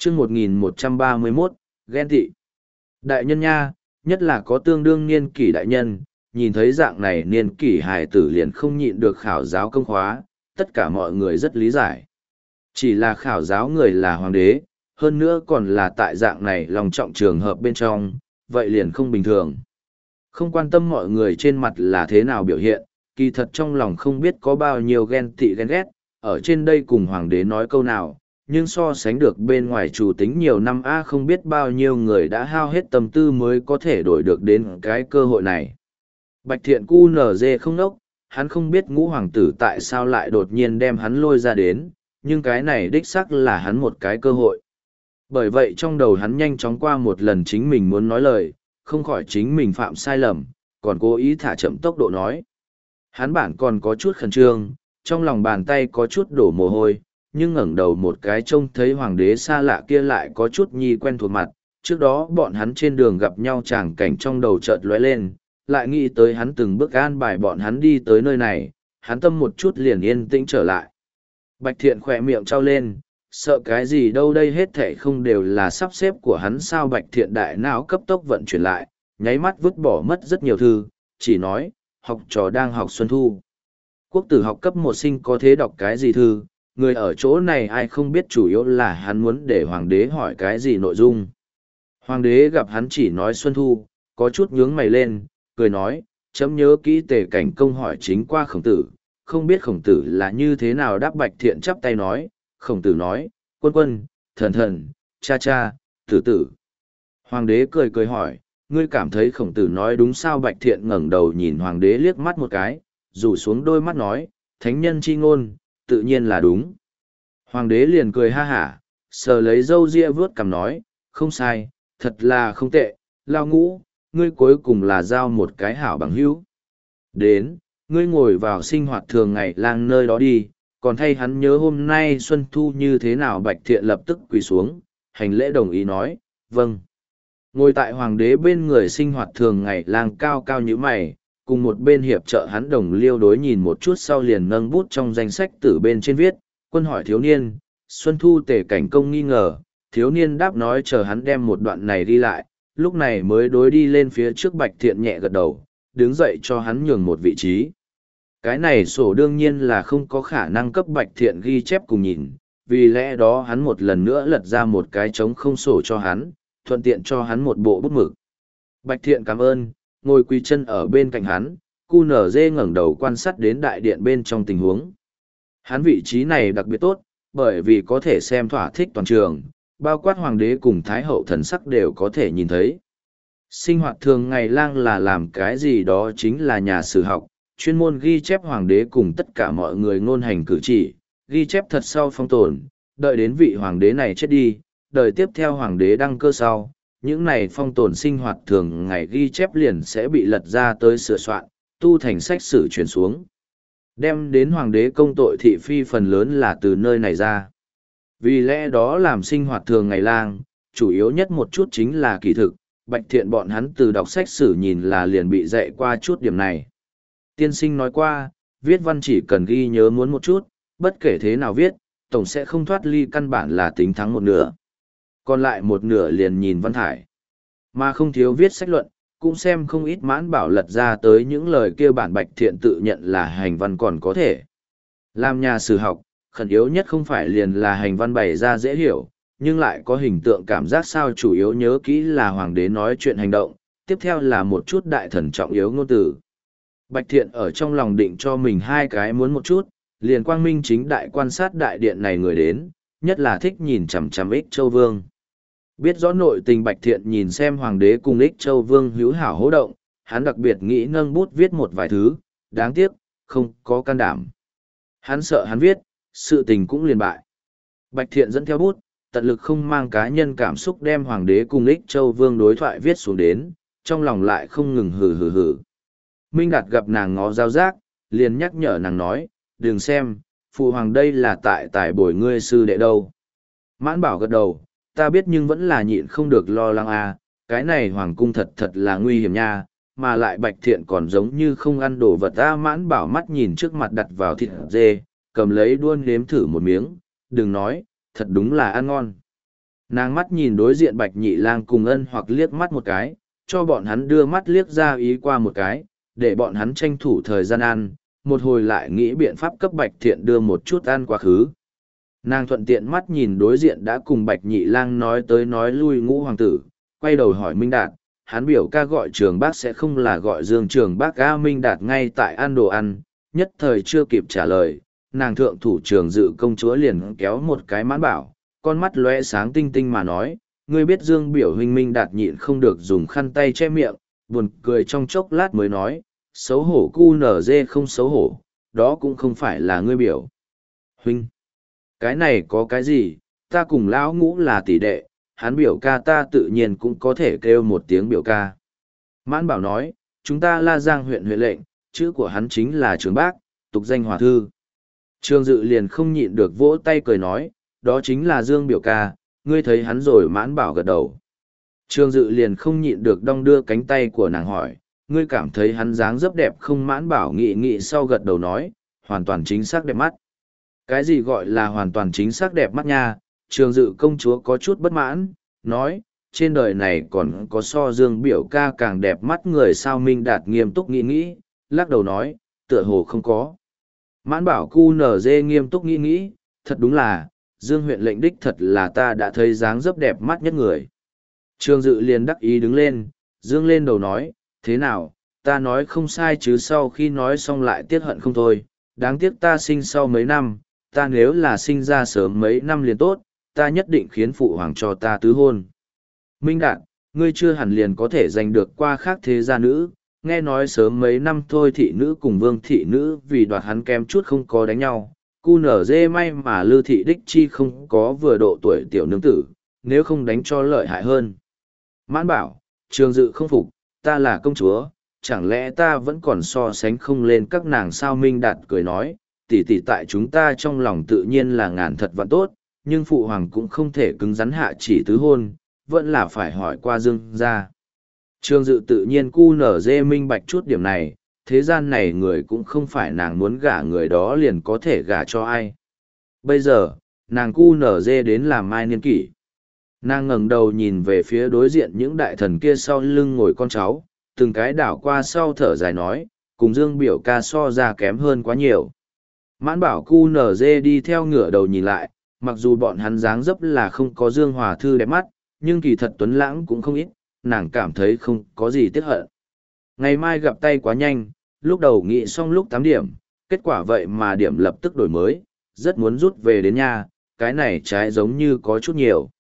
chương 1131, ghen tị. Đại nhân nha, nhất là có tương đương niên kỷ đại nhân, nhìn thấy dạng này niên kỷ hài tử liền không nhịn được khảo giáo công khóa, tất cả mọi người rất lý giải. Chỉ là khảo giáo người là hoàng đế, hơn nữa còn là tại dạng này lòng trọng trường hợp bên trong, vậy liền không bình thường. Không quan tâm mọi người trên mặt là thế nào biểu hiện, kỳ thật trong lòng không biết có bao nhiêu ghen tị ghen ghét, ở trên đây cùng hoàng đế nói câu nào, nhưng so sánh được bên ngoài chủ tính nhiều năm không biết bao nhiêu người đã hao hết tâm tư mới có thể đổi được đến cái cơ hội này. Bạch Thiện QNZ không nốc, hắn không biết ngũ hoàng tử tại sao lại đột nhiên đem hắn lôi ra đến, nhưng cái này đích xác là hắn một cái cơ hội. Bởi vậy trong đầu hắn nhanh chóng qua một lần chính mình muốn nói lời, không khỏi chính mình phạm sai lầm, còn cố ý thả chậm tốc độ nói. Hắn bản còn có chút khẩn trương, trong lòng bàn tay có chút đổ mồ hôi, nhưng ngẩng đầu một cái trông thấy hoàng đế xa lạ kia lại có chút nhi quen thuộc mặt. Trước đó bọn hắn trên đường gặp nhau tràng cảnh trong đầu chợt lóe lên, lại nghĩ tới hắn từng bước an bài bọn hắn đi tới nơi này, hắn tâm một chút liền yên tĩnh trở lại. Bạch Thiện khỏe miệng trao lên, sợ cái gì đâu, đây hết thảy không đều là sắp xếp của hắn sao? Bạch Thiện đại não cấp tốc vận chuyển lại, nháy mắt vứt bỏ mất rất nhiều thư, chỉ nói, học trò đang học Xuân Thu. Quốc tử học cấp 1 sinh có thế đọc cái gì thư, người ở chỗ này ai không biết, chủ yếu là hắn muốn để hoàng đế hỏi cái gì nội dung. Hoàng đế gặp hắn chỉ nói Xuân Thu, có chút nhướng mày lên, cười nói, chấm nhớ kỹ Tề Cảnh Công hỏi chính qua Khổng Tử, không biết Khổng Tử là như thế nào đáp. Bạch Thiện chắp tay nói, Khổng Tử nói, quân quân, thần thần, cha cha, tử tử. Hoàng đế cười cười hỏi, ngươi cảm thấy Khổng Tử nói đúng sao? Bạch Thiện ngẩng đầu nhìn hoàng đế liếc mắt một cái, rủ xuống đôi mắt nói, thánh nhân chi ngôn, tự nhiên là đúng. Hoàng đế liền cười ha hả, sờ lấy râu ria vướt cằm nói, không sai, thật là không tệ, Lao Ngũ, ngươi cuối cùng là giao một cái hảo bằng hữu. Đến, ngươi ngồi vào sinh hoạt thường ngày lang nơi đó đi, còn thay hắn nhớ hôm nay Xuân Thu như thế nào. Bạch Thiện lập tức quỳ xuống, hành lễ đồng ý nói, vâng. Ngồi tại hoàng đế bên người sinh hoạt thường ngày lang cao cao như mày, cùng một bên hiệp trợ hắn đồng liêu đối nhìn một chút sau liền nâng bút trong danh sách từ bên trên viết, quân hỏi thiếu niên, Xuân Thu. Tề Cảnh Công nghi ngờ, thiếu niên đáp nói chờ hắn đem một đoạn này đi lại, lúc này mới đối đi lên phía trước. Bạch Thiện nhẹ gật đầu, đứng dậy cho hắn nhường một vị trí. Cái này sổ đương nhiên là không có khả năng cấp Bạch Thiện ghi chép cùng nhìn, vì lẽ đó hắn một lần nữa lật ra một cái trống không sổ cho hắn, thuận tiện cho hắn một bộ bút mực. Bạch Thiện cảm ơn, ngồi quỳ chân ở bên cạnh hắn, QNZ ngẩng đầu quan sát đến đại điện bên trong tình huống. Hắn vị trí này đặc biệt tốt, bởi vì có thể xem thỏa thích toàn trường, bao quát hoàng đế cùng thái hậu thần sắc đều có thể nhìn thấy. Sinh hoạt thường ngày lang là làm cái gì đó chính là nhà sử học, chuyên môn ghi chép hoàng đế cùng tất cả mọi người ngôn hành cử chỉ, ghi chép thật sau phong tồn, đợi đến vị hoàng đế này chết đi, đời tiếp theo hoàng đế đăng cơ sau, những này phong tồn sinh hoạt thường ngày ghi chép liền sẽ bị lật ra tới sửa soạn, tu thành sách sử truyền xuống. Đem đến hoàng đế công tội thị phi phần lớn là từ nơi này ra. Vì lẽ đó làm sinh hoạt thường ngày lang, chủ yếu nhất một chút chính là kỳ thực, Bạch Thiện bọn hắn từ đọc sách sử nhìn là liền bị dạy qua chút điểm này. Tiên sinh nói qua, viết văn chỉ cần ghi nhớ muốn một chút, bất kể thế nào viết, tổng sẽ không thoát ly căn bản là tính thắng một nửa. Còn lại một nửa liền nhìn văn thải. Mà không thiếu viết sách luận, cũng xem không ít Mãn Bảo lật ra tới những lời kia bản Bạch Thiện tự nhận là hành văn còn có thể. Làm nhà sử học, khẩn yếu nhất không phải liền là hành văn bày ra dễ hiểu, nhưng lại có hình tượng cảm giác sao. Chủ yếu nhớ kỹ là hoàng đế nói chuyện hành động, tiếp theo là một chút đại thần trọng yếu ngôn từ. Bạch Thiện ở trong lòng định cho mình hai cái muốn một chút, liền quang minh chính đại quan sát đại điện này người đến, nhất là thích nhìn chằm chằm Ích Châu Vương. Biết rõ nội tình Bạch Thiện nhìn xem hoàng đế cùng Ích Châu Vương hữu hảo hỗ động, hắn đặc biệt nghĩ nâng bút viết một vài thứ, đáng tiếc, không có can đảm. Hắn sợ hắn viết, sự tình cũng liền bại. Bạch Thiện dẫn theo bút, tận lực không mang cá nhân cảm xúc đem hoàng đế cùng Ích Châu Vương đối thoại viết xuống đến, trong lòng lại không ngừng hừ hừ hừ. Minh Đạt gặp nàng ngó giao giác, liền nhắc nhở nàng nói, đừng xem, phụ hoàng đây là tại tài bồi ngươi sư đệ đâu. Mãn Bảo gật đầu, ta biết nhưng vẫn là nhịn không được lo lắng à, cái này hoàng cung thật thật là nguy hiểm nha, mà lại Bạch Thiện còn giống như không ăn đồ vật ta. Mãn Bảo mắt nhìn trước mặt đặt vào thịt dê, cầm lấy đuôn nếm thử một miếng, đừng nói, thật đúng là ăn ngon. Nàng mắt nhìn đối diện Bạch Nhị Lang cùng Ân Hoặc liếc mắt một cái, cho bọn hắn đưa mắt liếc ra ý qua một cái, để bọn hắn tranh thủ thời gian ăn, một hồi lại nghĩ biện pháp cấp Bạch Thiện đưa một chút ăn quá khứ. Nàng thuận tiện mắt nhìn đối diện đã cùng Bạch Nhị Lang nói tới nói lui Ngũ hoàng tử, quay đầu hỏi Minh Đạt, hắn biểu ca gọi Trường Bác sẽ không là gọi Dương Trường Bác a? Minh Đạt ngay tại ăn đồ ăn, nhất thời chưa kịp trả lời, nàng thượng thủ Trường Dự công chúa liền kéo một cái mãn bảo, con mắt lóe sáng tinh tinh mà nói, ngươi biết Dương biểu huynh. Minh Đạt nhịn không được dùng khăn tay che miệng, buồn cười trong chốc lát mới nói, xấu hổ cu nở dê không xấu hổ, đó cũng không phải là ngươi biểu huynh. Cái này có cái gì, ta cùng lão Ngũ là tỷ đệ, hắn biểu ca ta tự nhiên cũng có thể kêu một tiếng biểu ca. Mãn bảo nói, chúng ta La Giang huyện huyện lệnh, chữ của hắn chính là Trường Bác, tục danh Hòa Thư. Trường Dự liền không nhịn được vỗ tay cười nói, đó chính là Dương biểu ca, ngươi thấy hắn rồi? Mãn bảo gật đầu. Trường Dự liền không nhịn được đong đưa cánh tay của nàng hỏi, ngươi cảm thấy hắn dáng dấp đẹp không? Mãn bảo nghị nghị sau gật đầu nói, hoàn toàn chính xác đẹp mắt. Cái gì gọi là hoàn toàn chính xác đẹp mắt nha? Trường Dự công chúa có chút bất mãn, nói, trên đời này còn có so Dương biểu ca càng đẹp mắt người sao? Minh Đạt nghiêm túc nghĩ nghĩ, lắc đầu nói, tựa hồ không có. Mãn bảo cu nở dê nghiêm túc nghĩ nghĩ, thật đúng là, Dương huyện lệnh đích thật là ta đã thấy dáng dấp đẹp mắt nhất người. Trường Dự liền đắc ý đứng lên, dương lên đầu nói, thế nào, ta nói không sai chứ? Sau khi nói xong lại tiếc hận không thôi, đáng tiếc ta sinh sau mấy năm, ta nếu là sinh ra sớm mấy năm liền tốt, ta nhất định khiến phụ hoàng cho ta tứ hôn. Minh Đạt, ngươi chưa hẳn liền có thể giành được qua khác thế gia nữ, nghe nói sớm mấy năm thôi thị nữ cùng vương thị nữ vì đoạt hắn kém chút không có đánh nhau. Cu nở dê may mà Lư thị đích chi không có vừa độ tuổi tiểu nương tử, nếu không đánh cho lợi hại hơn. Mãn bảo, Trường Dự không phục, ta là công chúa, chẳng lẽ ta vẫn còn so sánh không lên các nàng sao? Minh Đạt cười nói, tỷ tỷ tại chúng ta trong lòng tự nhiên là ngàn thật vạn tốt, nhưng phụ hoàng cũng không thể cứng rắn hạ chỉ tứ hôn, vẫn là phải hỏi qua Dương gia. Trường Dự tự nhiên cu nở dê minh bạch chút điểm này, thế gian này người cũng không phải nàng muốn gả người đó liền có thể gả cho ai. Bây giờ, nàng cu nở dê đến làm mai niên kỷ. Nàng ngẩng đầu nhìn về phía đối diện những đại thần kia sau lưng ngồi con cháu, từng cái đảo qua sau thở dài nói, cùng Dương biểu ca so ra kém hơn quá nhiều. Mãn bảo cu nở dê đi theo ngửa đầu nhìn lại, mặc dù bọn hắn dáng dấp là không có Dương Hòa Thư đẹp mắt, nhưng kỳ thật tuấn lãng cũng không ít, nàng cảm thấy không có gì tiếc hận. Ngày mai gặp tay quá nhanh, lúc đầu nghĩ xong lúc 8 điểm, kết quả vậy mà điểm lập tức đổi mới, rất muốn rút về đến nhà, cái này trái giống như có chút nhiều.